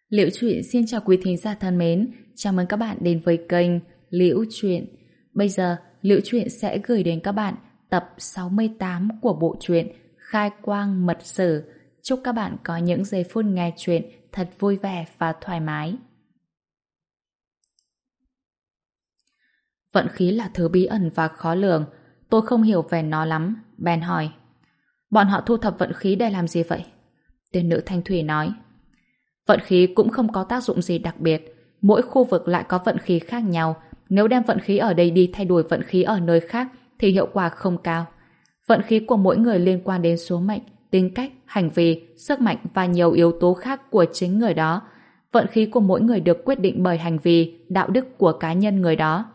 Liễu Chuyện xin chào quý thính giả thân mến, chào mừng các bạn đến với kênh Liễu Chuyện. Bây giờ, Liễu Chuyện sẽ gửi đến các bạn tập 68 của bộ truyện Khai Quang Mật Sử. Chúc các bạn có những giây phút nghe chuyện thật vui vẻ và thoải mái. Vận khí là thứ bí ẩn và khó lường. Tôi không hiểu về nó lắm, bèn hỏi. Bọn họ thu thập vận khí để làm gì vậy? Tiên nữ Thanh Thủy nói. Vận khí cũng không có tác dụng gì đặc biệt. Mỗi khu vực lại có vận khí khác nhau. Nếu đem vận khí ở đây đi thay đổi vận khí ở nơi khác thì hiệu quả không cao. Vận khí của mỗi người liên quan đến số mệnh, tính cách, hành vi, sức mạnh và nhiều yếu tố khác của chính người đó. Vận khí của mỗi người được quyết định bởi hành vi, đạo đức của cá nhân người đó.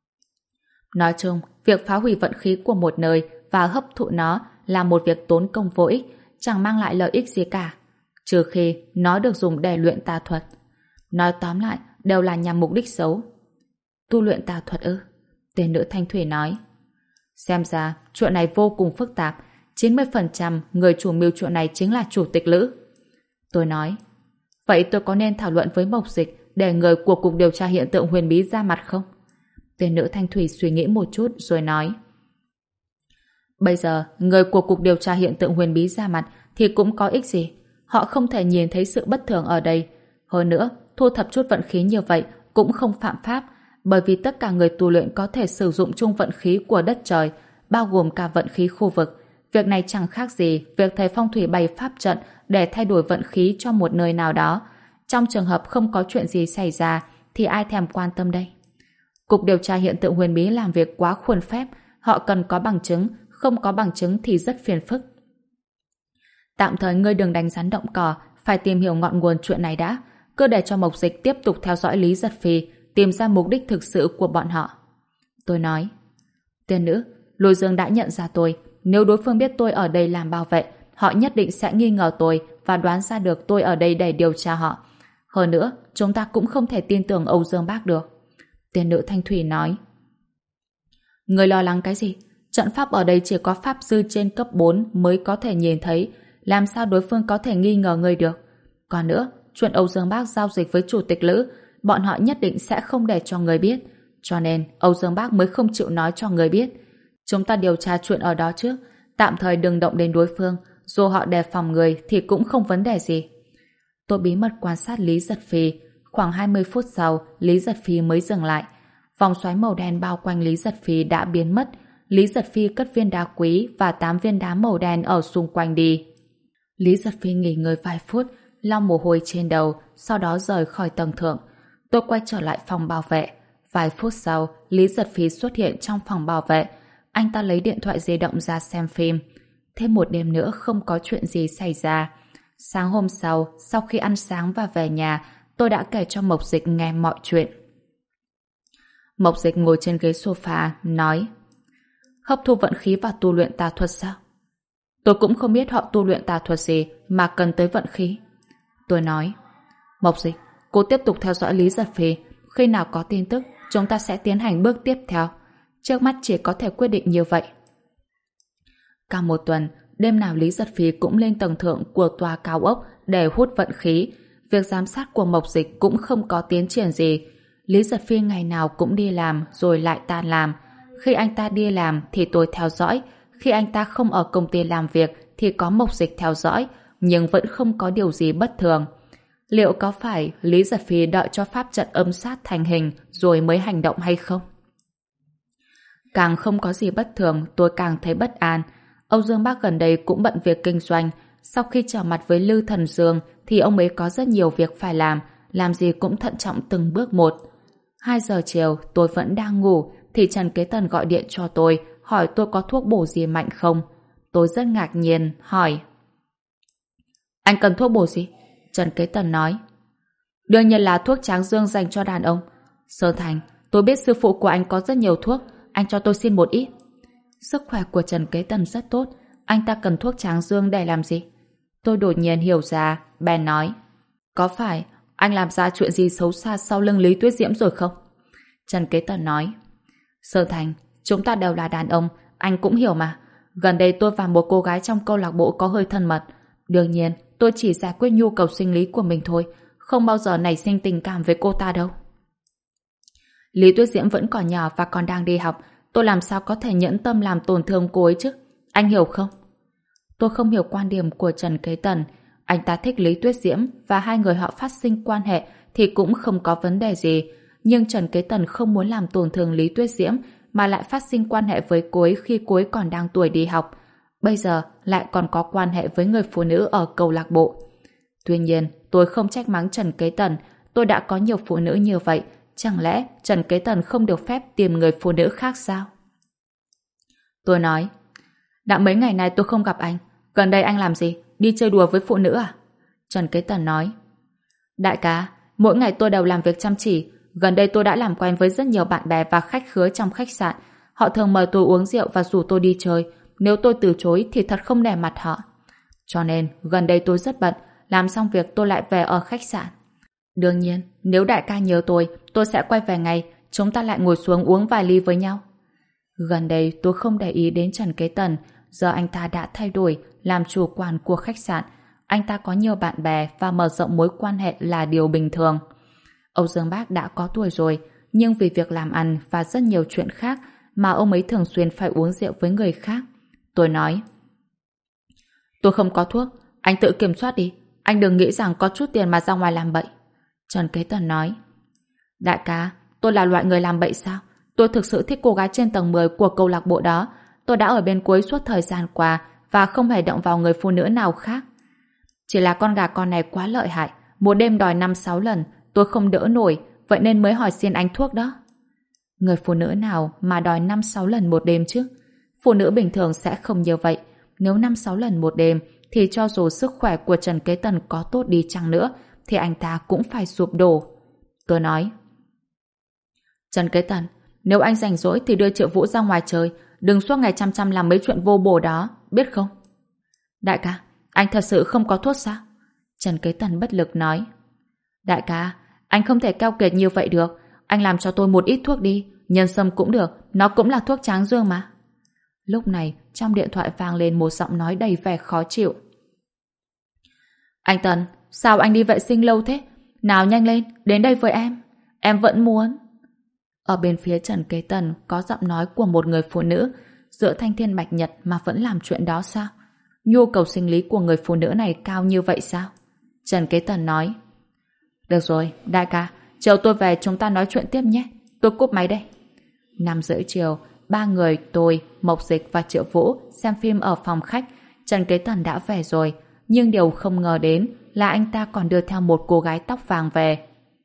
Nói chung, việc phá hủy vận khí của một nơi và hấp thụ nó là một việc tốn công vô ích, chẳng mang lại lợi ích gì cả, trừ khi nó được dùng để luyện tà thuật. Nói tóm lại, đều là nhằm mục đích xấu. Tu luyện tà thuật ư? Tên nữ Thanh Thủy nói. Xem ra, chuyện này vô cùng phức tạp. 90% người chủ mưu chuyện này chính là chủ tịch Lữ. Tôi nói. Vậy tôi có nên thảo luận với Mộc Dịch để người của Cục Điều tra Hiện tượng Huyền Bí ra mặt không? Tên nữ Thanh Thủy suy nghĩ một chút rồi nói. Bây giờ, người của Cục Điều tra Hiện tượng Huyền Bí ra mặt thì cũng có ích gì. Họ không thể nhìn thấy sự bất thường ở đây. Hơn nữa, thu thập chút vận khí như vậy cũng không phạm pháp, bởi vì tất cả người tu luyện có thể sử dụng chung vận khí của đất trời, bao gồm cả vận khí khu vực. Việc này chẳng khác gì việc thầy phong thủy bày pháp trận để thay đổi vận khí cho một nơi nào đó. Trong trường hợp không có chuyện gì xảy ra thì ai thèm quan tâm đây? Cục Điều tra Hiện tượng Huyền Bí làm việc quá khuôn phép, họ cần có bằng chứng, không có bằng chứng thì rất phiền phức. Tạm thời ngươi đừng đánh rắn động cỏ, phải tìm hiểu ngọn nguồn chuyện này đã, cứ để cho Mộc Dịch tiếp tục theo dõi Lý Giật Phi, tìm ra mục đích thực sự của bọn họ. Tôi nói. Tiên nữ, Lôi Dương đã nhận ra tôi, nếu đối phương biết tôi ở đây làm bảo vệ, họ nhất định sẽ nghi ngờ tôi và đoán ra được tôi ở đây để điều tra họ. Hơn nữa, chúng ta cũng không thể tin tưởng Âu Dương Bác được. Tiên nữ Thanh Thủy nói. Người lo lắng cái gì? Trận pháp ở đây chỉ có pháp sư trên cấp 4 mới có thể nhìn thấy, làm sao đối phương có thể nghi ngờ người được? Còn nữa, chuyện Âu Dương Bác giao dịch với chủ tịch Lữ, bọn họ nhất định sẽ không để cho người biết, cho nên Âu Dương Bác mới không chịu nói cho người biết. Chúng ta điều tra chuyện ở đó trước, tạm thời đừng động đến đối phương, dù họ đề phòng người thì cũng không vấn đề gì. Tôi bí mật quan sát Lý Giật Phi, khoảng 20 phút sau, Lý Giật Phi mới dừng lại. Vòng xoáy màu đen bao quanh Lý Giật Phi đã biến mất. Lý Giật Phi cất viên đá quý và 8 viên đá màu đen ở xung quanh đi. Lý Giật Phi nghỉ ngơi vài phút, lau mồ hôi trên đầu, sau đó rời khỏi tầng thượng. Tôi quay trở lại phòng bảo vệ. Vài phút sau, Lý Giật Phi xuất hiện trong phòng bảo vệ. Anh ta lấy điện thoại di động ra xem phim. Thêm một đêm nữa không có chuyện gì xảy ra. Sáng hôm sau khi ăn sáng và về nhà, tôi đã kể cho Mộc Dịch nghe mọi chuyện. Mộc Dịch ngồi trên ghế sofa, nói: hấp thu vận khí và tu luyện tà thuật sao? Tôi cũng không biết họ tu luyện tà thuật gì mà cần tới vận khí. Tôi nói: Mộc Dịch, cô tiếp tục theo dõi Lý Giật Phi. Khi nào có tin tức, chúng ta sẽ tiến hành bước tiếp theo. Trước mắt chỉ có thể quyết định như vậy. Cả một tuần, đêm nào Lý Giật Phi cũng lên tầng thượng của tòa cao ốc để hút vận khí. Việc giám sát của Mộc Dịch cũng không có tiến triển gì. Lý Giật Phi ngày nào cũng đi làm rồi lại tan làm. Khi anh ta đi làm thì tôi theo dõi. Khi anh ta không ở công ty làm việc thì có Mộc Dịch theo dõi, nhưng vẫn không có điều gì bất thường. Liệu có phải Lý Giật Phi đợi cho pháp trận âm sát thành hình rồi mới hành động hay không? Càng không có gì bất thường, tôi càng thấy bất an. Âu Dương Bác gần đây cũng bận việc kinh doanh. Sau khi trở mặt với Lư Thần Dương thì ông ấy có rất nhiều việc phải làm gì cũng thận trọng từng bước một. 2 giờ chiều, tôi vẫn đang ngủ thì Trần Kế Tần gọi điện cho tôi, hỏi tôi có thuốc bổ gì mạnh không. Tôi rất ngạc nhiên, hỏi: Anh cần thuốc bổ gì? Trần Kế Tần nói: Đương nhiên là thuốc tráng dương dành cho đàn ông. Sơn Thành, tôi biết sư phụ của anh có rất nhiều thuốc, anh cho tôi xin một ít. Sức khỏe của Trần Kế Tần rất tốt, anh ta cần thuốc tráng dương để làm gì? Tôi đột nhiên hiểu ra, bèn nói: Có phải anh làm ra chuyện gì xấu xa sau lưng Lý Tuyết Diễm rồi không? Trần Kế Tần nói: Sơn Thành, chúng ta đều là đàn ông, anh cũng hiểu mà. Gần đây tôi và một cô gái trong câu lạc bộ có hơi thân mật. Đương nhiên, tôi chỉ giải quyết nhu cầu sinh lý của mình thôi, không bao giờ nảy sinh tình cảm với cô ta đâu. Lý Tuyết Diễm vẫn còn nhỏ và còn đang đi học, tôi làm sao có thể nhẫn tâm làm tổn thương cô ấy chứ? Anh hiểu không? Tôi không hiểu quan điểm của Trần Kế Tần. Anh ta thích Lý Tuyết Diễm và hai người họ phát sinh quan hệ thì cũng không có vấn đề gì. Nhưng Trần Kế Tần không muốn làm tổn thương Lý Tuyết Diễm mà lại phát sinh quan hệ với cô ấy khi cô ấy còn đang tuổi đi học. Bây giờ lại còn có quan hệ với người phụ nữ ở câu lạc bộ. Tuy nhiên, tôi không trách mắng Trần Kế Tần. Tôi đã có nhiều phụ nữ như vậy. Chẳng lẽ Trần Kế Tần không được phép tìm người phụ nữ khác sao? Tôi nói, đã mấy ngày nay tôi không gặp anh. Gần đây anh làm gì? Đi chơi đùa với phụ nữ à? Trần Kế Tần nói, đại ca, mỗi ngày tôi đều làm việc chăm chỉ. Gần đây tôi đã làm quen với rất nhiều bạn bè và khách khứa trong khách sạn. Họ thường mời tôi uống rượu và rủ tôi đi chơi. Nếu tôi từ chối thì thật không nể mặt họ. Cho nên gần đây tôi rất bận. Làm xong việc tôi lại về ở khách sạn. Đương nhiên, nếu đại ca nhớ tôi sẽ quay về ngay. Chúng ta lại ngồi xuống uống vài ly với nhau. Gần đây tôi không để ý đến Trần Kế Tần. Giờ anh ta đã thay đổi, làm chủ quản của khách sạn. Anh ta có nhiều bạn bè và mở rộng mối quan hệ là điều bình thường. Âu Dương Bác đã có tuổi rồi, nhưng vì việc làm ăn và rất nhiều chuyện khác mà ông ấy thường xuyên phải uống rượu với người khác. Tôi nói, tôi không có thuốc, anh tự kiểm soát đi. Anh đừng nghĩ rằng có chút tiền mà ra ngoài làm bậy. Trần Kế Tần nói, đại ca, tôi là loại người làm bậy sao? Tôi thực sự thích cô gái trên tầng 10 của câu lạc bộ đó. Tôi đã ở bên cuối suốt thời gian qua và không hề động vào người phụ nữ nào khác. Chỉ là con gà con này quá lợi hại, một đêm đòi 5-6 lần, tôi không đỡ nổi, vậy nên mới hỏi xin anh thuốc đó. Người phụ nữ nào mà đòi 5-6 lần một đêm chứ? Phụ nữ bình thường sẽ không như vậy. Nếu 5-6 lần một đêm thì cho dù sức khỏe của Trần Kế Tần có tốt đi chăng nữa thì anh ta cũng phải sụp đổ. Tôi nói, Trần Kế Tần, nếu anh rảnh rỗi thì đưa Triệu Vũ ra ngoài chơi, đừng suốt ngày chăm chăm làm mấy chuyện vô bổ đó, biết không? Đại ca, anh thật sự không có thuốc sao? Trần Kế Tần bất lực nói, đại ca, anh không thể keo kiệt như vậy được. Anh làm cho tôi một ít thuốc đi, nhân sâm cũng được, nó cũng là thuốc tráng dương mà. Lúc này, trong điện thoại vang lên một giọng nói đầy vẻ khó chịu. Anh Tần, sao anh đi vệ sinh lâu thế? Nào nhanh lên, đến đây với em vẫn muốn. Ở bên phía Trần Kế Tần có giọng nói của một người phụ nữ. Giữa thanh thiên bạch nhật mà vẫn làm chuyện đó sao? Nhu cầu sinh lý của người phụ nữ này cao như vậy sao? Trần Kế Tần nói, được rồi, đại ca, chiều tôi về chúng ta nói chuyện tiếp nhé. Tôi cúp máy đây. 5:30 chiều, ba người tôi, Mộc Dịch và Triệu Vũ xem phim ở phòng khách. Trần Kế Tần đã về rồi, nhưng điều không ngờ đến là anh ta còn đưa theo một cô gái tóc vàng về.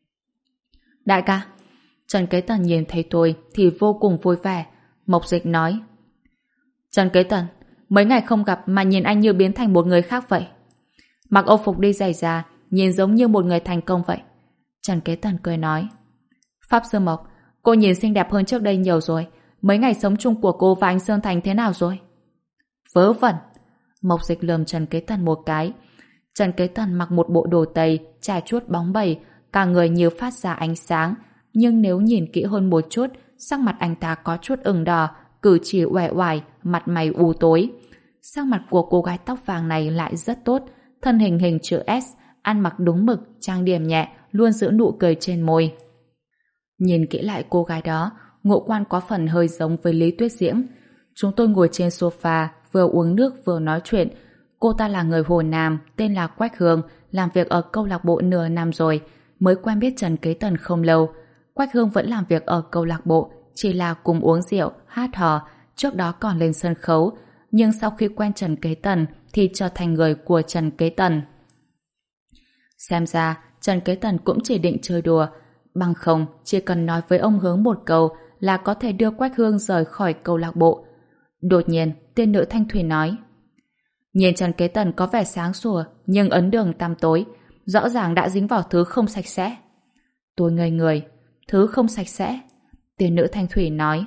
Đại ca. Trần Kế Tần nhìn thấy tôi thì vô cùng vui vẻ. Mộc Dịch nói, Trần Kế Tần, mấy ngày không gặp mà nhìn anh như biến thành một người khác vậy. Mặc âu phục đi giày da, nhìn giống như một người thành công vậy. Trần Kế Tần cười nói, Pháp Sư Mộc, cô nhìn xinh đẹp hơn trước đây nhiều rồi. Mấy ngày sống chung của cô và anh Sơn Thành thế nào rồi? Vớ vẩn. Mộc Dịch lườm Trần Kế Tần một cái. Trần Kế Tần mặc một bộ đồ tây trải chuốt bóng bẩy, cả người như phát ra ánh sáng, nhưng nếu nhìn kỹ hơn một chút, sắc mặt anh ta có chút ửng đỏ, cử chỉ uể oải, mặt mày u tối. Sắc mặt của cô gái tóc vàng này lại rất tốt, thân hình hình chữ S, ăn mặc đúng mực, trang điểm nhẹ, luôn giữ nụ cười trên môi. Nhìn kỹ lại cô gái đó, ngũ quan có phần hơi giống với Lý Tuyết Diễm. Chúng tôi ngồi trên sofa, vừa uống nước vừa nói chuyện. Cô ta là người Hồ Nam, tên là Quách Hương, làm việc ở câu lạc bộ nửa năm rồi, mới quen biết Trần Kế Tần không lâu. Quách Hương vẫn làm việc ở câu lạc bộ, chỉ là cùng uống rượu, hát hò, trước đó còn lên sân khấu, nhưng sau khi quen Trần Kế Tần thì trở thành người của Trần Kế Tần. Xem ra, Trần Kế Tần cũng chỉ định chơi đùa, bằng không chỉ cần nói với ông Hướng một câu là có thể đưa Quách Hương rời khỏi câu lạc bộ. Đột nhiên, tiên nữ Thanh Thủy nói, nhìn Trần Kế Tần có vẻ sáng sủa, nhưng ấn đường tăm tối, rõ ràng đã dính vào thứ không sạch sẽ. Tôi ngây người, thứ không sạch sẽ. Tiên nữ Thanh Thủy nói,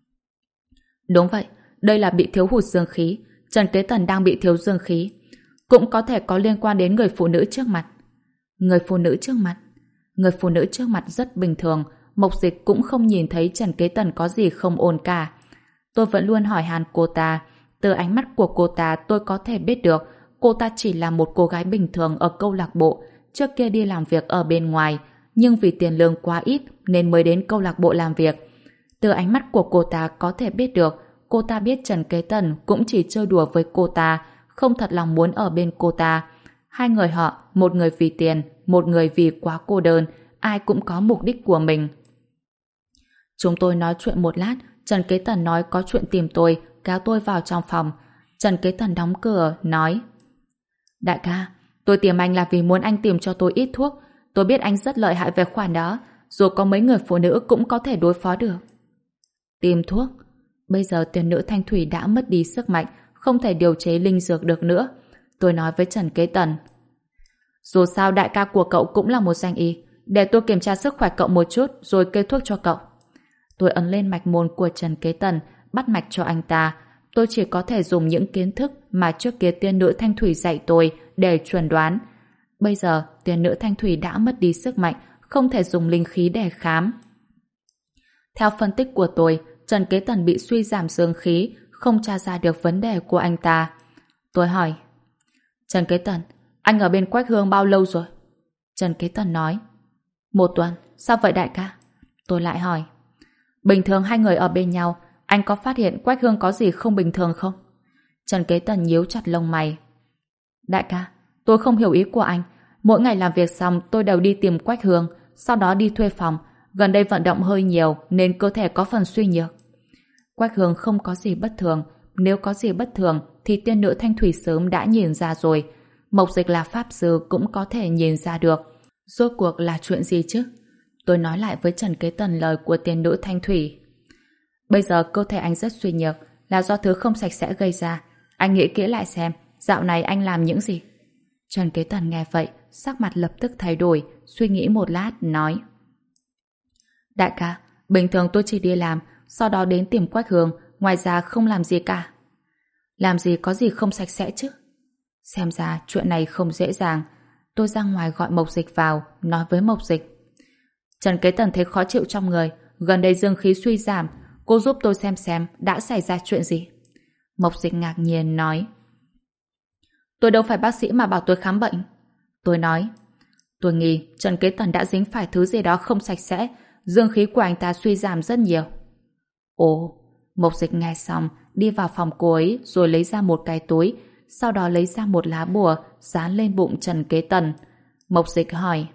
đúng vậy, đây là bị thiếu hụt dương khí. Trần Kế Tần đang bị thiếu dương khí. Cũng có thể có liên quan đến người phụ nữ trước mặt. Người phụ nữ trước mặt? Người phụ nữ trước mặt rất bình thường. Mộc Dịch cũng không nhìn thấy Trần Kế Tần có gì không ổn cả. Tôi vẫn luôn hỏi han cô ta. Từ ánh mắt của cô ta tôi có thể biết được cô ta chỉ là một cô gái bình thường ở câu lạc bộ, trước kia đi làm việc ở bên ngoài, nhưng vì tiền lương quá ít nên mới đến câu lạc bộ làm việc. Từ ánh mắt của cô ta có thể biết được, cô ta biết Trần Kế Tần cũng chỉ chơi đùa với cô ta, không thật lòng muốn ở bên cô ta. Hai người họ, một người vì tiền, một người vì quá cô đơn, ai cũng có mục đích của mình. Chúng tôi nói chuyện một lát, Trần Kế Tần nói có chuyện tìm tôi, kéo tôi vào trong phòng. Trần Kế Tần đóng cửa, nói: Đại ca, tôi tìm anh là vì muốn anh tìm cho tôi ít thuốc. Tôi biết anh rất lợi hại về khoản đó, dù có mấy người phụ nữ cũng có thể đối phó được. Tìm thuốc? Bây giờ tiền nữ Thanh Thủy đã mất đi sức mạnh, không thể điều chế linh dược được nữa. Tôi nói với Trần Kế Tần: Dù sao đại ca của cậu cũng là một danh y, để tôi kiểm tra sức khỏe cậu một chút rồi kê thuốc cho cậu. Tôi ấn lên mạch môn của Trần Kế Tần, bắt mạch cho anh ta. Tôi chỉ có thể dùng những kiến thức mà trước kia tiên nữ Thanh Thủy dạy tôi để chuẩn đoán. Bây giờ tiên nữ Thanh Thủy đã mất đi sức mạnh, không thể dùng linh khí để khám. Theo phân tích của tôi, Trần Kế Tần bị suy giảm dương khí, không tra ra được vấn đề của anh ta. Tôi hỏi: Trần Kế Tần, anh ở bên Quách Hương bao lâu rồi? Trần Kế Tần nói: 1 tuần. Sao vậy đại ca? Tôi lại hỏi: Bình thường hai người ở bên nhau, anh có phát hiện Quách Hương có gì không bình thường không? Trần Kế Tần nhíu chặt lông mày. Đại ca, tôi không hiểu ý của anh. Mỗi ngày làm việc xong tôi đều đi tìm Quách Hương, sau đó đi thuê phòng. Gần đây vận động hơi nhiều nên cơ thể có phần suy nhược. Quách Hương không có gì bất thường. Nếu có gì bất thường thì tiên nữ Thanh Thủy sớm đã nhìn ra rồi. Mộc Dịch là pháp sư cũng có thể nhìn ra được. Rốt cuộc là chuyện gì chứ? Tôi nói lại với Trần Kế Tần lời của tiên nữ Thanh Thủy. Bây giờ cơ thể anh rất suy nhược, là do thứ không sạch sẽ gây ra. Anh nghĩ kỹ lại xem, dạo này anh làm những gì? Trần Kế Tần nghe vậy, sắc mặt lập tức thay đổi, suy nghĩ một lát, nói: Đại ca, bình thường tôi chỉ đi làm, sau đó đến tìm Quách Hương, ngoài ra không làm gì cả. Làm gì có gì không sạch sẽ chứ? Xem ra chuyện này không dễ dàng. Tôi ra ngoài gọi Mộc Dịch vào, nói với Mộc Dịch: Trần Kế Tần thấy khó chịu trong người, gần đây dương khí suy giảm, cô giúp tôi xem đã xảy ra chuyện gì. Mộc Dịch ngạc nhiên nói: Tôi đâu phải bác sĩ mà bảo tôi khám bệnh. Tôi nói: Tôi nghi Trần Kế Tần đã dính phải thứ gì đó không sạch sẽ, dương khí của anh ta suy giảm rất nhiều. Ồ. Mộc Dịch nghe xong, đi vào phòng cô ấy rồi lấy ra một cái túi, sau đó lấy ra một lá bùa dán lên bụng Trần Kế Tần. Mộc Dịch hỏi: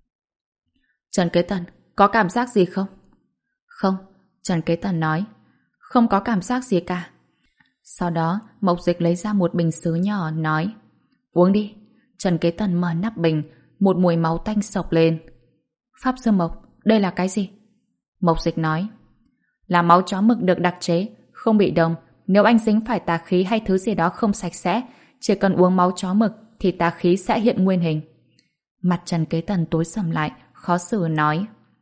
Trần Kế Tần, có cảm giác gì không? Không. Trần Kế Tần nói: Không có cảm giác gì cả. Sau đó Mộc Dịch lấy ra một bình sứ nhỏ, nói: Uống đi. Trần Kế Tần mở nắp bình, một mùi máu tanh xộc lên. Pháp sư Mộc, đây là cái gì? Mộc Dịch nói: Là máu chó mực được đặc chế, không bị đông. Nếu anh dính phải tà khí hay thứ gì đó không sạch sẽ, chỉ cần uống máu chó mực thì tà khí sẽ hiện nguyên hình. Mặt Trần Kế Tần tối sầm lại, khó xử nói: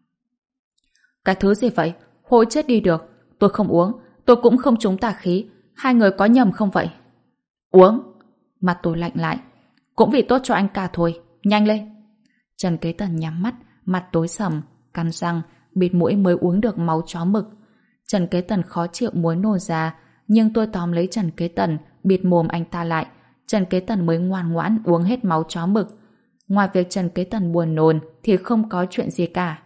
Cái thứ gì vậy? Hôi chết đi được. Tôi không uống, tôi cũng không trúng tà khí. Hai người có nhầm không vậy? Uống. Mặt tôi lạnh lại. Cũng vì tốt cho anh cả thôi. Nhanh lên. Trần Kế Tần nhắm mắt, mặt tối sầm, cắn răng, bịt mũi mới uống được máu chó mực. Trần Kế Tần khó chịu muốn nôn ra, nhưng tôi tóm lấy Trần Kế Tần, bịt mồm anh ta lại. Trần Kế Tần mới ngoan ngoãn uống hết máu chó mực. Ngoài việc Trần Kế Tần buồn nôn thì không có chuyện gì cả.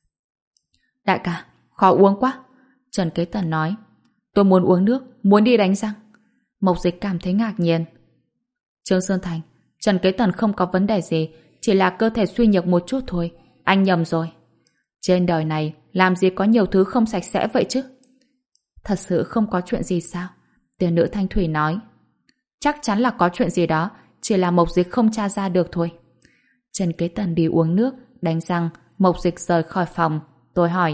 Đại ca, khó uống quá. Trần Kế Tần nói: Tôi muốn uống nước, muốn đi đánh răng. Mộc Dịch cảm thấy ngạc nhiên. Trương Sơn Thành, Trần Kế Tần không có vấn đề gì, chỉ là cơ thể suy nhược một chút thôi. Anh nhầm rồi. Trên đời này làm gì có nhiều thứ không sạch sẽ vậy chứ? Thật sự không có chuyện gì sao? Tiên nữ Thanh Thủy nói: Chắc chắn là có chuyện gì đó, chỉ là Mộc Dịch không tra ra được thôi. Trần Kế Tần đi uống nước, đánh răng. Mộc Dịch rời khỏi phòng. Tôi hỏi: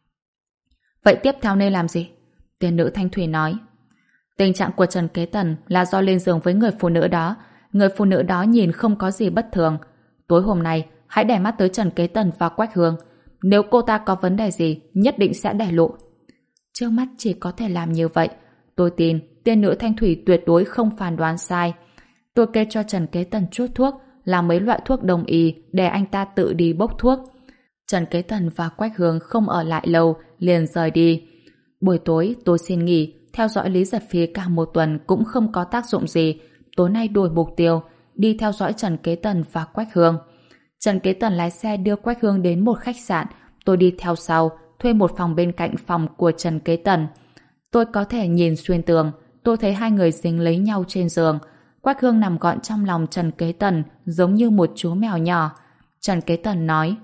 Vậy tiếp theo nên làm gì? Tiên nữ Thanh Thủy nói: Tình trạng của Trần Kế Tần là do lên giường với người phụ nữ đó. Người phụ nữ đó nhìn không có gì bất thường. Tối hôm nay hãy để mắt tới Trần Kế Tần và Quách Hương. Nếu cô ta có vấn đề gì, nhất định sẽ để lộ. Trước mắt chỉ có thể làm như vậy. Tôi tin tiên nữ Thanh Thủy tuyệt đối không phán đoán sai. Tôi kê cho Trần Kế Tần chút thuốc, là mấy loại thuốc đông y để anh ta tự đi bốc thuốc. Trần Kế Tần và Quách Hương không ở lại lâu, liền rời đi. Buổi tối tôi xin nghỉ, theo dõi Lý Giật Phi cả một tuần cũng không có tác dụng gì. Tối nay đổi mục tiêu, đi theo dõi Trần Kế Tần và Quách Hương. Trần Kế Tần lái xe đưa Quách Hương đến một khách sạn. Tôi đi theo sau, thuê một phòng bên cạnh phòng của Trần Kế Tần. Tôi có thể nhìn xuyên tường, tôi thấy hai người dính lấy nhau trên giường. Quách Hương nằm gọn trong lòng Trần Kế Tần, giống như một chú mèo nhỏ. Trần Kế Tần nói: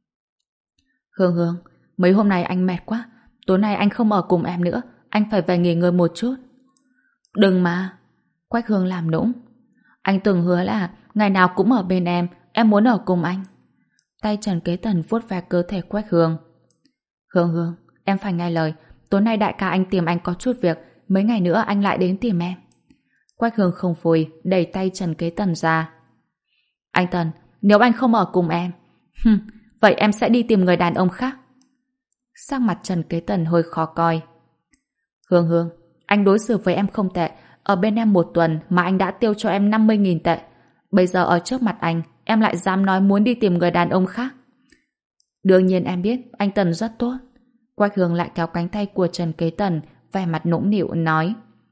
Hương Hương, mấy hôm nay anh mệt quá, tối nay anh không ở cùng em nữa, anh phải về nghỉ ngơi một chút. Đừng mà. Quách Hương làm nũng. Anh từng hứa là ngày nào cũng ở bên em muốn ở cùng anh. Tay Trần Kế Tần vuốt ve cơ thể Quách Hương. Hương Hương, em phải nghe lời, tối nay đại ca anh tìm anh có chút việc, mấy ngày nữa anh lại đến tìm em. Quách Hương không vui, đẩy tay Trần Kế Tần ra. Anh Tần, nếu anh không ở cùng em, vậy em sẽ đi tìm người đàn ông khác. Sắc mặt Trần Kế Tần hơi khó coi. Hương Hương, anh đối xử với em không tệ, ở bên em một tuần mà anh đã tiêu cho em 50.000 tệ. Bây giờ ở trước mặt anh, em lại dám nói muốn đi tìm người đàn ông khác. Đương nhiên em biết anh Tần rất tốt. Quách Hương lại kéo cánh tay của Trần Kế Tần, vẻ mặt nũng nịu nói: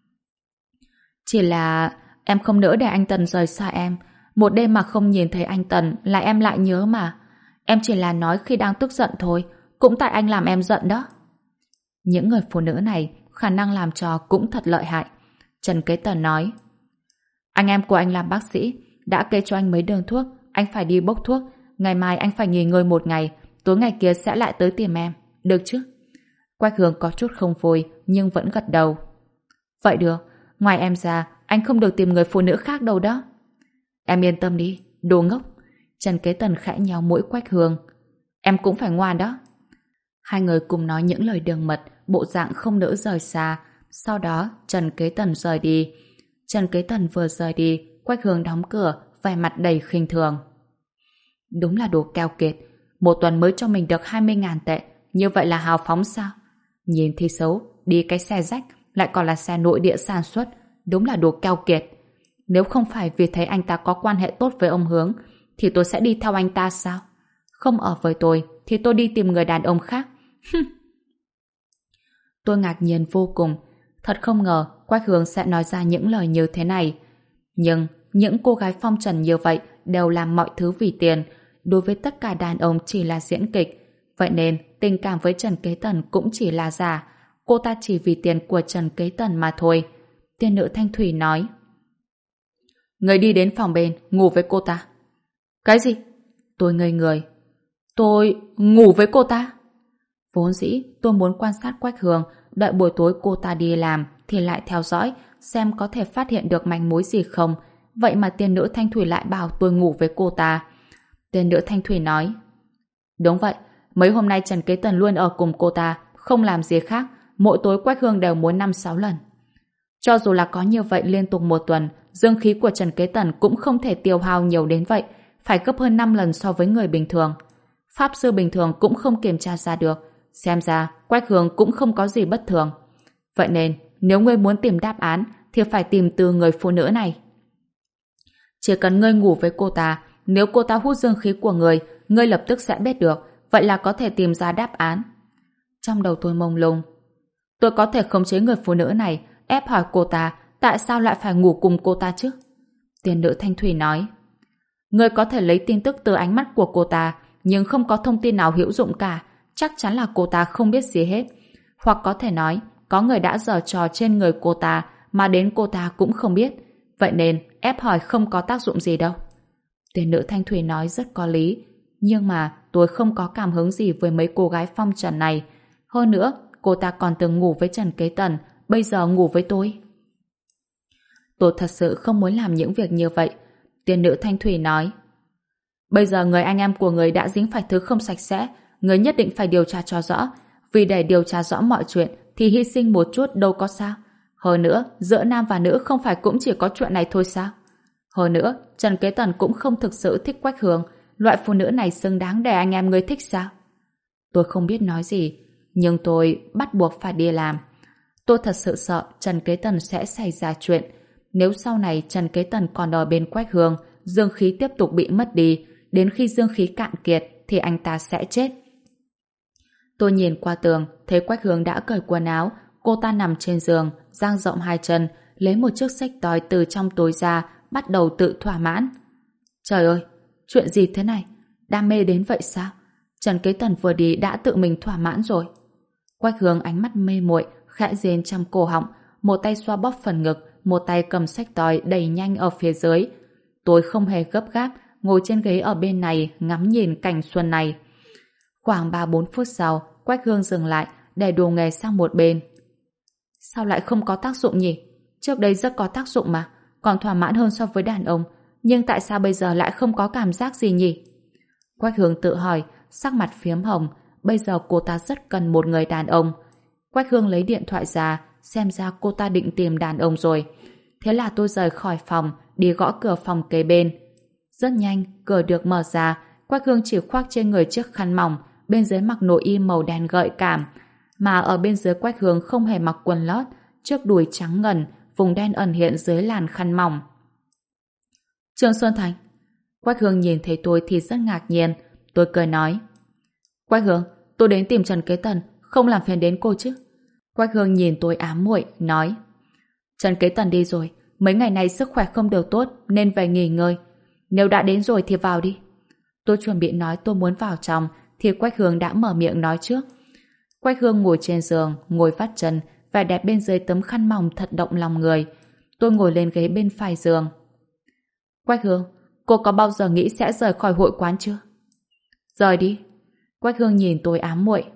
Chỉ là em không nỡ để anh Tần rời xa em. Một đêm mà không nhìn thấy anh Tần là em lại nhớ mà. Em chỉ là nói khi đang tức giận thôi, cũng tại anh làm em giận đó. Những người phụ nữ này khả năng làm trò cũng thật lợi hại. Trần Kế Tần nói: Anh em của anh làm bác sĩ, đã kê cho anh mấy đơn thuốc, anh phải đi bốc thuốc. Ngày mai anh phải nghỉ ngơi một ngày, tối ngày kia sẽ lại tới tìm em, được chứ? Quách Hương có chút không vui nhưng vẫn gật đầu. Vậy được, ngoài em ra anh không được tìm người phụ nữ khác đâu đó. Em yên tâm đi, đồ ngốc. Trần Kế Tần khẽ nhéo mũi Quách Hương. Em cũng phải ngoan đó. Hai người cùng nói những lời đường mật, bộ dạng không nỡ rời xa. Sau đó Trần Kế Tần rời đi. Trần Kế Tần vừa rời đi, Quách Hương đóng cửa, vẻ mặt đầy khinh thường. Đúng là đồ keo kiệt, một tuần mới cho mình được 20.000 tệ, như vậy là hào phóng sao? Nhìn thì xấu, đi cái xe rách, lại còn là xe nội địa sản xuất, đúng là đồ keo kiệt. Nếu không phải vì thấy anh ta có quan hệ tốt với ông Hướng, thì tôi sẽ đi theo anh ta sao? Không ở với tôi, thì tôi đi tìm người đàn ông khác. Tôi ngạc nhiên vô cùng, thật không ngờ Quách Hương sẽ nói ra những lời như thế này. Nhưng những cô gái phong trần như vậy đều làm mọi thứ vì tiền, đối với tất cả đàn ông chỉ là diễn kịch. Vậy nên tình cảm với Trần Kế Tần cũng chỉ là giả. Cô ta chỉ vì tiền của Trần Kế Tần mà thôi. Tiên nữ Thanh Thủy nói: Người đi đến phòng bên ngủ với cô ta. Cái gì? Tôi ngây người. Tôi ngủ với cô ta? Vốn dĩ tôi muốn quan sát Quách Hương, đợi buổi tối cô ta đi làm thì lại theo dõi xem có thể phát hiện được manh mối gì không. Vậy mà tiên nữ Thanh Thủy lại bảo tôi ngủ với cô ta. Tiên nữ Thanh Thủy nói: Đúng vậy, mấy hôm nay Trần Kế Tần luôn ở cùng cô ta, không làm gì khác, mỗi tối Quách Hương đều muốn 5-6 lần. Cho dù là có như vậy liên tục một tuần, dương khí của Trần Kế Tần cũng không thể tiêu hao nhiều đến vậy, phải gấp hơn 5 lần so với người bình thường. Pháp sư bình thường cũng không kiểm tra ra được, xem ra Quách Hương cũng không có gì bất thường. Vậy nên, nếu ngươi muốn tìm đáp án thì phải tìm từ người phụ nữ này. Chỉ cần ngươi ngủ với cô ta, nếu cô ta hút dương khí của ngươi lập tức sẽ biết được, vậy là có thể tìm ra đáp án. Trong đầu tôi mông lung. Tôi có thể khống chế người phụ nữ này, ép hỏi cô ta tại sao lại phải ngủ cùng cô ta chứ? Tiên nữ Thanh Thủy nói: Ngươi có thể lấy tin tức từ ánh mắt của cô ta, nhưng không có thông tin nào hữu dụng cả, chắc chắn là cô ta không biết gì hết. Hoặc có thể nói, có người đã giở trò trên người cô ta mà đến cô ta cũng không biết. Vậy nên, ép hỏi không có tác dụng gì đâu. Tiên nữ Thanh Thủy nói rất có lý, nhưng mà tôi không có cảm hứng gì với mấy cô gái phong trần này. Hơn nữa, cô ta còn từng ngủ với Trần Kế Tần, bây giờ ngủ với tôi. Tôi thật sự không muốn làm những việc như vậy. Tiên nữ Thanh Thủy nói: Bây giờ người anh em của người đã dính phải thứ không sạch sẽ, người nhất định phải điều tra cho rõ. Vì để điều tra rõ mọi chuyện thì hy sinh một chút đâu có sao. Hơn nữa, giữa nam và nữ không phải cũng chỉ có chuyện này thôi sao? Hơn nữa, Trần Kế Tần cũng không thực sự thích Quách Hương. Loại phụ nữ này xứng đáng để anh em người thích sao? Tôi không biết nói gì, nhưng tôi bắt buộc phải đi làm. Tôi thật sự sợ Trần Kế Tần sẽ xảy ra chuyện. Nếu sau này Trần Kế Tần còn ở bên Quách Hương, dương khí tiếp tục bị mất đi, đến khi dương khí cạn kiệt thì anh ta sẽ chết. Tôi nhìn qua tường, thấy Quách Hương đã cởi quần áo, cô ta nằm trên giường, dang rộng hai chân, lấy một chiếc xách toy từ trong túi ra, bắt đầu tự thỏa mãn. Trời ơi, chuyện gì thế này? Đam mê đến vậy sao? Trần Kế Tần vừa đi đã tự mình thỏa mãn rồi. Quách Hương ánh mắt mê muội, khẽ rên trong cổ họng, một tay xoa bóp phần ngực, một tay cầm sách tòi đẩy nhanh ở phía dưới. Tôi không hề gấp gáp, ngồi trên ghế ở bên này ngắm nhìn cảnh xuân này. Khoảng 3-4 phút sau, Quách Hương dừng lại, để đồ nghề sang một bên. Sao lại không có tác dụng nhỉ? Trước đây rất có tác dụng mà, còn thỏa mãn hơn so với đàn ông. Nhưng tại sao bây giờ lại không có cảm giác gì nhỉ? Quách Hương tự hỏi, sắc mặt phiếm hồng. Bây giờ cô ta rất cần một người đàn ông. Quách Hương lấy điện thoại ra, xem ra cô ta định tìm đàn ông rồi. Thế là tôi rời khỏi phòng, đi gõ cửa phòng kế bên. Rất nhanh, cửa được mở ra. Quách Hương chỉ khoác trên người chiếc khăn mỏng, bên dưới mặc nội y màu đen gợi cảm. Mà ở bên dưới Quách Hương không hề mặc quần lót, trước đùi trắng ngần, vùng đen ẩn hiện dưới làn khăn mỏng. Trương Sơn Thành. Quách Hương nhìn thấy tôi thì rất ngạc nhiên. Tôi cười nói: Quách Hương, tôi đến tìm Trần Kế Tần, không làm phiền đến cô chứ? Quách Hương nhìn tôi ám muội, nói: Trần Kế Tần đi rồi, mấy ngày nay sức khỏe không được tốt nên về nghỉ ngơi. Nếu đã đến rồi thì vào đi. Tôi chuẩn bị nói tôi muốn vào trong thì Quách Hương đã mở miệng nói trước. Quách Hương ngồi trên giường, ngồi vắt chân, vẻ đẹp bên dưới tấm khăn mỏng thật động lòng người. Tôi ngồi lên ghế bên phải giường. Quách Hương, cô có bao giờ nghĩ sẽ rời khỏi hội quán chưa? Rời đi. Quách Hương nhìn tôi ám muội.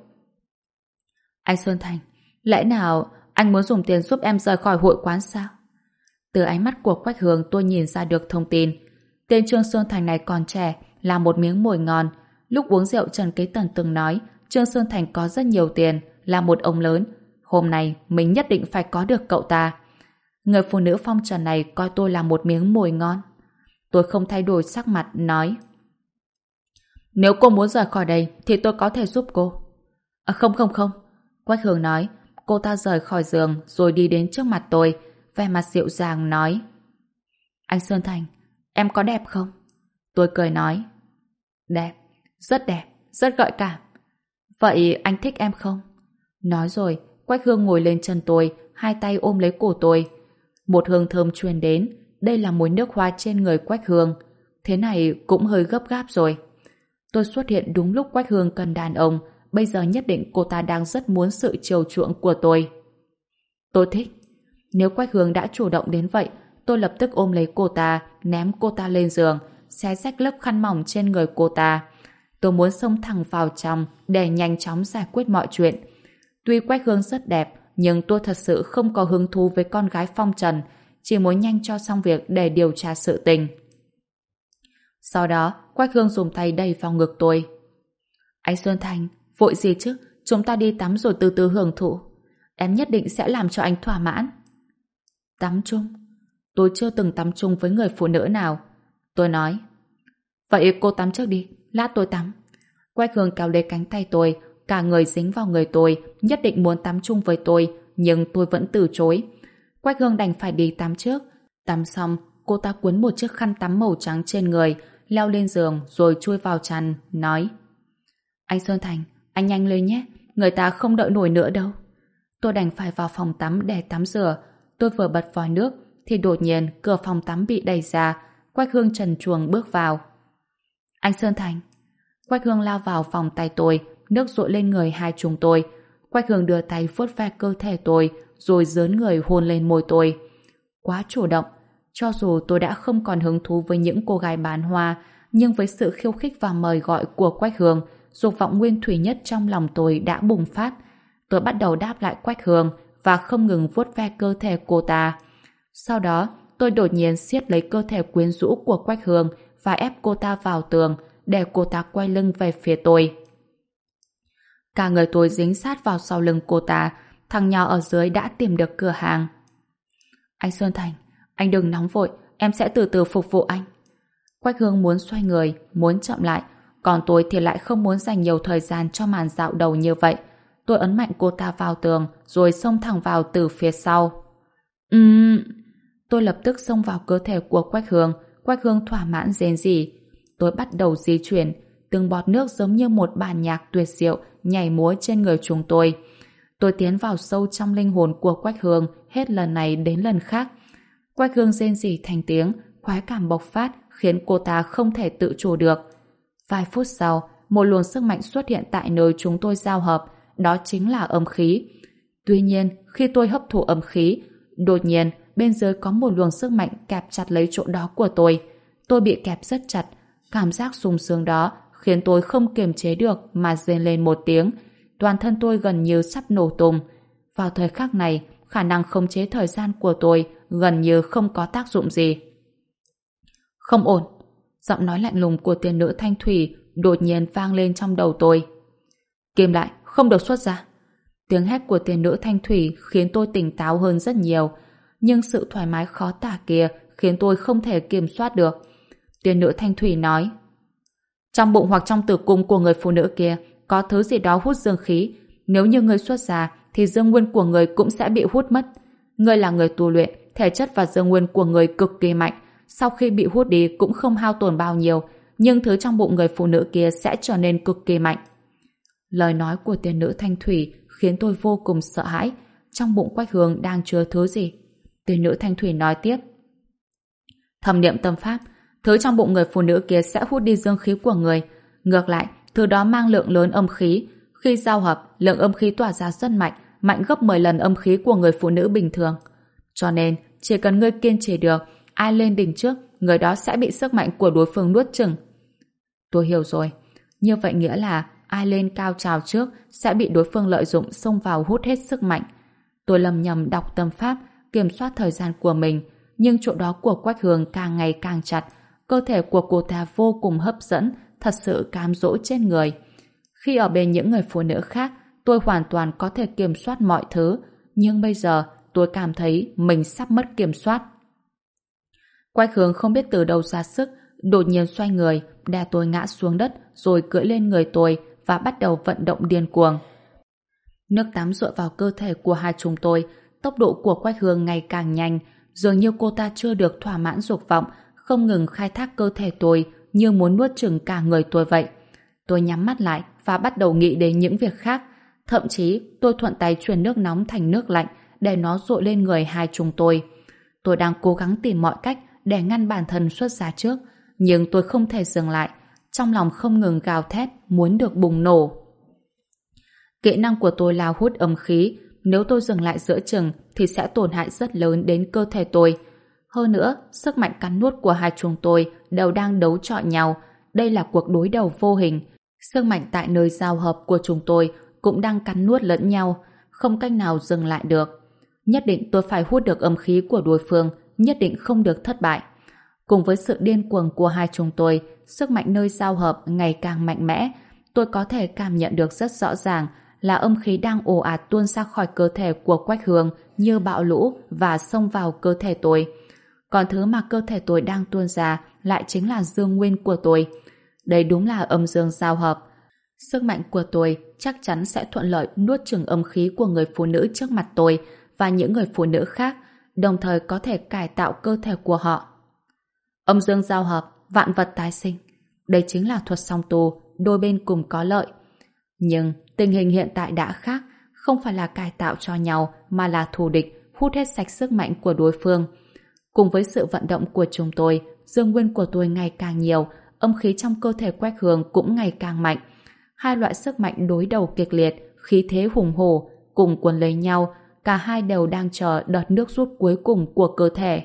Anh Sơn Thành, lẽ nào anh muốn dùng tiền giúp em rời khỏi hội quán sao? Từ ánh mắt của Quách Hương tôi nhìn ra được thông tin. Tên Trương Sơn Thành này còn trẻ, là một miếng mồi ngon. Lúc uống rượu Trần Kế Tần từng nói Trương Sơn Thành có rất nhiều tiền, là một ông lớn. Hôm nay mình nhất định phải có được cậu ta. Người phụ nữ phong trần này coi tôi là một miếng mồi ngon. Tôi không thay đổi sắc mặt, nói: Nếu cô muốn rời khỏi đây thì tôi có thể giúp cô. Không không không. Quách Hương nói. Cô ta rời khỏi giường rồi đi đến trước mặt tôi, vẻ mặt dịu dàng nói: Anh Sơn Thành, em có đẹp không? Tôi cười nói: Đẹp, rất gợi cảm. Vậy anh thích em không? Nói rồi, Quách Hương ngồi lên chân tôi, hai tay ôm lấy cổ tôi. Một hương thơm truyền đến, đây là mùi nước hoa trên người Quách Hương. Thế này cũng hơi gấp gáp rồi. Tôi xuất hiện đúng lúc Quách Hương cần đàn ông, bây giờ nhất định cô ta đang rất muốn sự chiều chuộng của tôi. Tôi thích. Nếu Quách Hương đã chủ động đến vậy, tôi lập tức ôm lấy cô ta, ném cô ta lên giường, xé rách lớp khăn mỏng trên người cô ta. Tôi muốn xông thẳng vào trong để nhanh chóng giải quyết mọi chuyện. Tuy Quách Hương rất đẹp, nhưng tôi thật sự không có hứng thú với con gái phong trần, chỉ muốn nhanh cho xong việc để điều tra sự tình. Sau đó, Quách Hương dùng tay đẩy vào ngực tôi. Anh Sơn Thành, vội gì chứ, chúng ta đi tắm rồi từ từ hưởng thụ. Em nhất định sẽ làm cho anh thỏa mãn. Tắm chung? Tôi chưa từng tắm chung với người phụ nữ nào. Tôi nói: Vậy cô tắm trước đi, lát tôi tắm. Quách Hương kéo lấy cánh tay tôi, cả người dính vào người tôi, nhất định muốn tắm chung với tôi, nhưng tôi vẫn từ chối. Quách Hương đành phải đi tắm trước. Tắm xong, cô ta cuốn một chiếc khăn tắm màu trắng trên người, leo lên giường rồi chui vào chăn, nói: Anh Sơn Thành, anh nhanh lên nhé, người ta không đợi nổi nữa đâu. Tôi đành phải vào phòng tắm để tắm rửa. Tôi vừa bật vòi nước thì đột nhiên cửa phòng tắm bị đẩy ra. Quách Hương trần truồng bước vào. Anh Sơn Thành. Quách Hương lao vào vòng tay tôi, nước dội lên người hai chúng tôi. Quách Hương đưa tay vuốt ve cơ thể tôi, rồi dướn người hôn lên môi tôi. Quá chủ động. Cho dù tôi đã không còn hứng thú với những cô gái bán hoa, nhưng với sự khiêu khích và mời gọi của Quách Hương, dục vọng nguyên thủy nhất trong lòng tôi đã bùng phát. Tôi bắt đầu đáp lại Quách Hương và không ngừng vuốt ve cơ thể cô ta. Sau đó, tôi đột nhiên siết lấy cơ thể quyến rũ của Quách Hương và ép cô ta vào tường để cô ta quay lưng về phía tôi. Cả người tôi dính sát vào sau lưng cô ta. Thằng nhỏ ở dưới đã tìm được cửa hàng. Anh Sơn Thành, anh đừng nóng vội, em sẽ từ từ phục vụ anh. Quách Hương muốn xoay người, muốn chậm lại, còn tôi thì lại không muốn dành nhiều thời gian cho màn dạo đầu như vậy. Tôi ấn mạnh cô ta vào tường, rồi xông thẳng vào từ phía sau. Tôi lập tức xông vào cơ thể của Quách Hương. Quách Hương thỏa mãn rên rỉ. Tôi bắt đầu di chuyển, từng bọt nước giống như một bản nhạc tuyệt diệu nhảy múa trên người chúng tôi. Tôi tiến vào sâu trong linh hồn của Quách Hương, hết lần này đến lần khác. Quách Hương rên rỉ thành tiếng, khoái cảm bộc phát khiến cô ta không thể tự chủ được. Vài phút sau, một luồng sức mạnh xuất hiện tại nơi chúng tôi giao hợp, đó chính là âm khí. Tuy nhiên, khi tôi hấp thụ âm khí, đột nhiên bên dưới có một luồng sức mạnh kẹp chặt lấy chỗ đó của tôi. Tôi bị kẹp rất chặt, cảm giác sung sướng đó khiến tôi không kiềm chế được mà rên lên một tiếng. Toàn thân tôi gần như sắp nổ tung. Vào thời khắc này, khả năng khống chế thời gian của tôi gần như không có tác dụng gì. Không ổn. Giọng nói lạnh lùng của tiên nữ Thanh Thủy đột nhiên vang lên trong đầu tôi. Kìm lại, không được xuất ra. Tiếng hét của tiên nữ Thanh Thủy khiến tôi tỉnh táo hơn rất nhiều, nhưng sự thoải mái khó tả kia khiến tôi không thể kiểm soát được. Tiên nữ Thanh Thủy nói: trong bụng hoặc trong tử cung của người phụ nữ kia có thứ gì đó hút dương khí. Nếu như người xuất ra thì dương nguyên của người cũng sẽ bị hút mất. Người là người tu luyện, thể chất và dương nguyên của người cực kỳ mạnh. Sau khi bị hút đi cũng không hao tổn bao nhiêu, nhưng thứ trong bụng người phụ nữ kia sẽ trở nên cực kỳ mạnh. Lời nói của tiên nữ Thanh Thủy khiến tôi vô cùng sợ hãi. Trong bụng Quách Hương đang chứa thứ gì? Tiên nữ Thanh Thủy nói tiếp: thâm niệm tâm pháp, thứ trong bụng người phụ nữ kia sẽ hút đi dương khí của người. Ngược lại, thứ đó mang lượng lớn âm khí. Khi giao hợp, lượng âm khí tỏa ra rất mạnh, mạnh gấp 10 lần âm khí của người phụ nữ bình thường. Cho nên, chỉ cần ngươi kiên trì được, ai lên đỉnh trước, người đó sẽ bị sức mạnh của đối phương nuốt chửng. Tôi hiểu rồi. Như vậy nghĩa là ai lên cao trào trước sẽ bị đối phương lợi dụng xông vào hút hết sức mạnh. Tôi lầm nhầm đọc tâm pháp, kiểm soát thời gian của mình, nhưng chỗ đó của Quách Hương càng ngày càng chặt. Cơ thể của cô ta vô cùng hấp dẫn, thật sự cám dỗ trên người. Khi ở bên những người phụ nữ khác, tôi hoàn toàn có thể kiểm soát mọi thứ, nhưng bây giờ tôi cảm thấy mình sắp mất kiểm soát. Quách Hương không biết từ đâu ra sức, đột nhiên xoay người, đè tôi ngã xuống đất, rồi cưỡi lên người tôi và bắt đầu vận động điên cuồng. Nước tắm dội vào cơ thể của hai chúng tôi, tốc độ của Quách Hương ngày càng nhanh, dường như cô ta chưa được thỏa mãn dục vọng, không ngừng khai thác cơ thể tôi như muốn nuốt chửng cả người tôi vậy. Tôi nhắm mắt lại và bắt đầu nghĩ đến những việc khác. Thậm chí tôi thuận tay chuyển nước nóng thành nước lạnh để nó dội lên người hai chúng tôi. Tôi đang cố gắng tìm mọi cách để ngăn bản thân xuất ra trước, nhưng tôi không thể dừng lại. Trong lòng không ngừng gào thét muốn được bùng nổ. Kỹ năng của tôi là hút âm khí. Nếu tôi dừng lại giữa chừng thì sẽ tổn hại rất lớn đến cơ thể tôi. Hơn nữa, sức mạnh cắn nuốt của hai chúng tôi đều đang đấu chọi nhau. Đây là cuộc đối đầu vô hình. Sức mạnh tại nơi giao hợp của chúng tôi cũng đang cắn nuốt lẫn nhau, không cách nào dừng lại được. Nhất định tôi phải hút được âm khí của đối phương, nhất định không được thất bại. Cùng với sự điên cuồng của hai chúng tôi, sức mạnh nơi giao hợp ngày càng mạnh mẽ. Tôi có thể cảm nhận được rất rõ ràng là âm khí đang ồ ạt tuôn ra khỏi cơ thể của Quách Hương như bão lũ và xông vào cơ thể tôi. Còn thứ mà cơ thể tôi đang tuôn ra lại chính là dương nguyên của tôi. Đây đúng là âm dương giao hợp. Sức mạnh của tôi chắc chắn sẽ thuận lợi nuốt chửng âm khí của người phụ nữ trước mặt tôi và những người phụ nữ khác, đồng thời có thể cải tạo cơ thể của họ. Âm dương giao hợp, vạn vật tái sinh. Đây chính là thuật song tu, đôi bên cùng có lợi. Nhưng tình hình hiện tại đã khác, không phải là cải tạo cho nhau mà là thù địch, hút hết sạch sức mạnh của đối phương. Cùng với sự vận động của chúng tôi, dương nguyên của tôi ngày càng nhiều, âm khí trong cơ thể Quách Hương cũng ngày càng mạnh. Hai loại sức mạnh đối đầu kịch liệt, khí thế hùng hổ, cùng quấn lấy nhau, cả hai đều đang chờ đợt nước rút cuối cùng của cơ thể.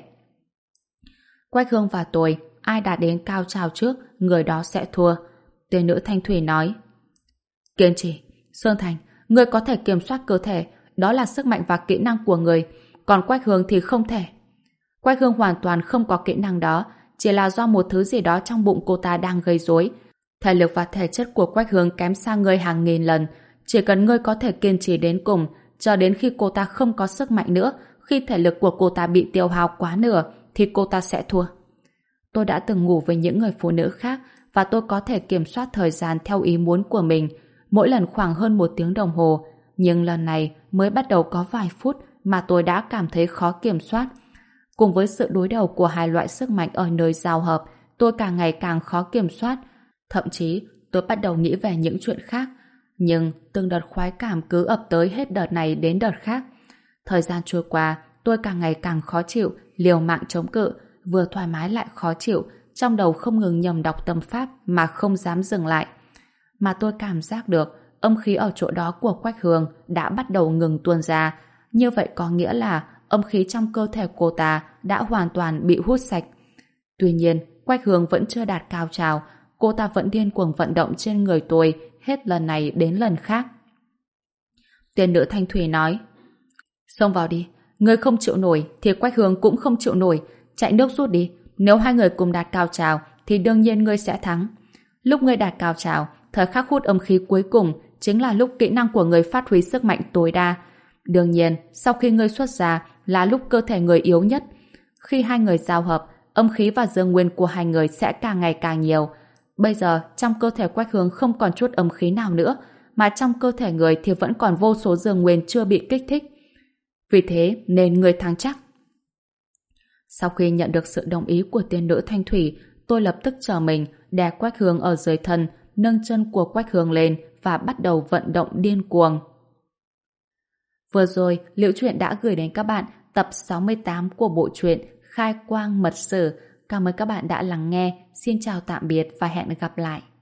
Quách Hương và tôi, ai đạt đến cao trào trước, người đó sẽ thua. Tiên nữ Thanh Thủy nói: kiên trì, Sơn Thành, người có thể kiểm soát cơ thể, đó là sức mạnh và kỹ năng của người, còn Quách Hương thì không thể. Quách Hương hoàn toàn không có kỹ năng đó, chỉ là do một thứ gì đó trong bụng cô ta đang gây rối. Thể lực và thể chất của Quách Hương kém xa ngươi hàng nghìn lần, chỉ cần ngươi có thể kiên trì đến cùng, cho đến khi cô ta không có sức mạnh nữa, khi thể lực của cô ta bị tiêu hao quá nửa, thì cô ta sẽ thua. Tôi đã từng ngủ với những người phụ nữ khác và tôi có thể kiểm soát thời gian theo ý muốn của mình, mỗi lần khoảng hơn 1 tiếng đồng hồ, nhưng lần này mới bắt đầu có vài phút mà tôi đã cảm thấy khó kiểm soát. Cùng với sự đối đầu của hai loại sức mạnh ở nơi giao hợp, tôi càng ngày càng khó kiểm soát. Thậm chí, tôi bắt đầu nghĩ về những chuyện khác. Nhưng từng đợt khoái cảm cứ ập tới hết đợt này đến đợt khác. Thời gian trôi qua, tôi càng ngày càng khó chịu, liều mạng chống cự, vừa thoải mái lại khó chịu, trong đầu không ngừng nhầm đọc tâm pháp mà không dám dừng lại. Mà tôi cảm giác được âm khí ở chỗ đó của Quách Hương đã bắt đầu ngừng tuôn ra. Như vậy có nghĩa là âm khí trong cơ thể cô ta đã hoàn toàn bị hút sạch. Tuy nhiên, Quách Hương vẫn chưa đạt cao trào. Cô ta vẫn điên cuồng vận động trên người tôi hết lần này đến lần khác. Tiên nữ Thanh Thủy nói: xông vào đi, ngươi không chịu nổi thì Quách Hương cũng không chịu nổi, chạy nước rút đi, nếu hai người cùng đạt cao trào thì đương nhiên ngươi sẽ thắng. Lúc ngươi đạt cao trào, thời khắc hút âm khí cuối cùng chính là lúc kỹ năng của ngươi phát huy sức mạnh tối đa. Đương nhiên, sau khi ngươi xuất ra là lúc cơ thể người yếu nhất. Khi hai người giao hợp, âm khí và dương nguyên của hai người sẽ càng ngày càng nhiều. Bây giờ, trong cơ thể Quách Hương không còn chút âm khí nào nữa, mà trong cơ thể người thì vẫn còn vô số dương nguyên chưa bị kích thích. Vì thế nên người thắng chắc. Sau khi nhận được sự đồng ý của tiên nữ Thanh Thủy, tôi lập tức trở mình, đè Quách Hương ở dưới thân, nâng chân của Quách Hương lên và bắt đầu vận động điên cuồng. Vừa rồi, Liễu Chuyện đã gửi đến các bạn tập 68 của bộ truyện Khai Quang Mật Sử. Cảm ơn các bạn đã lắng nghe. Xin chào tạm biệt và hẹn gặp lại.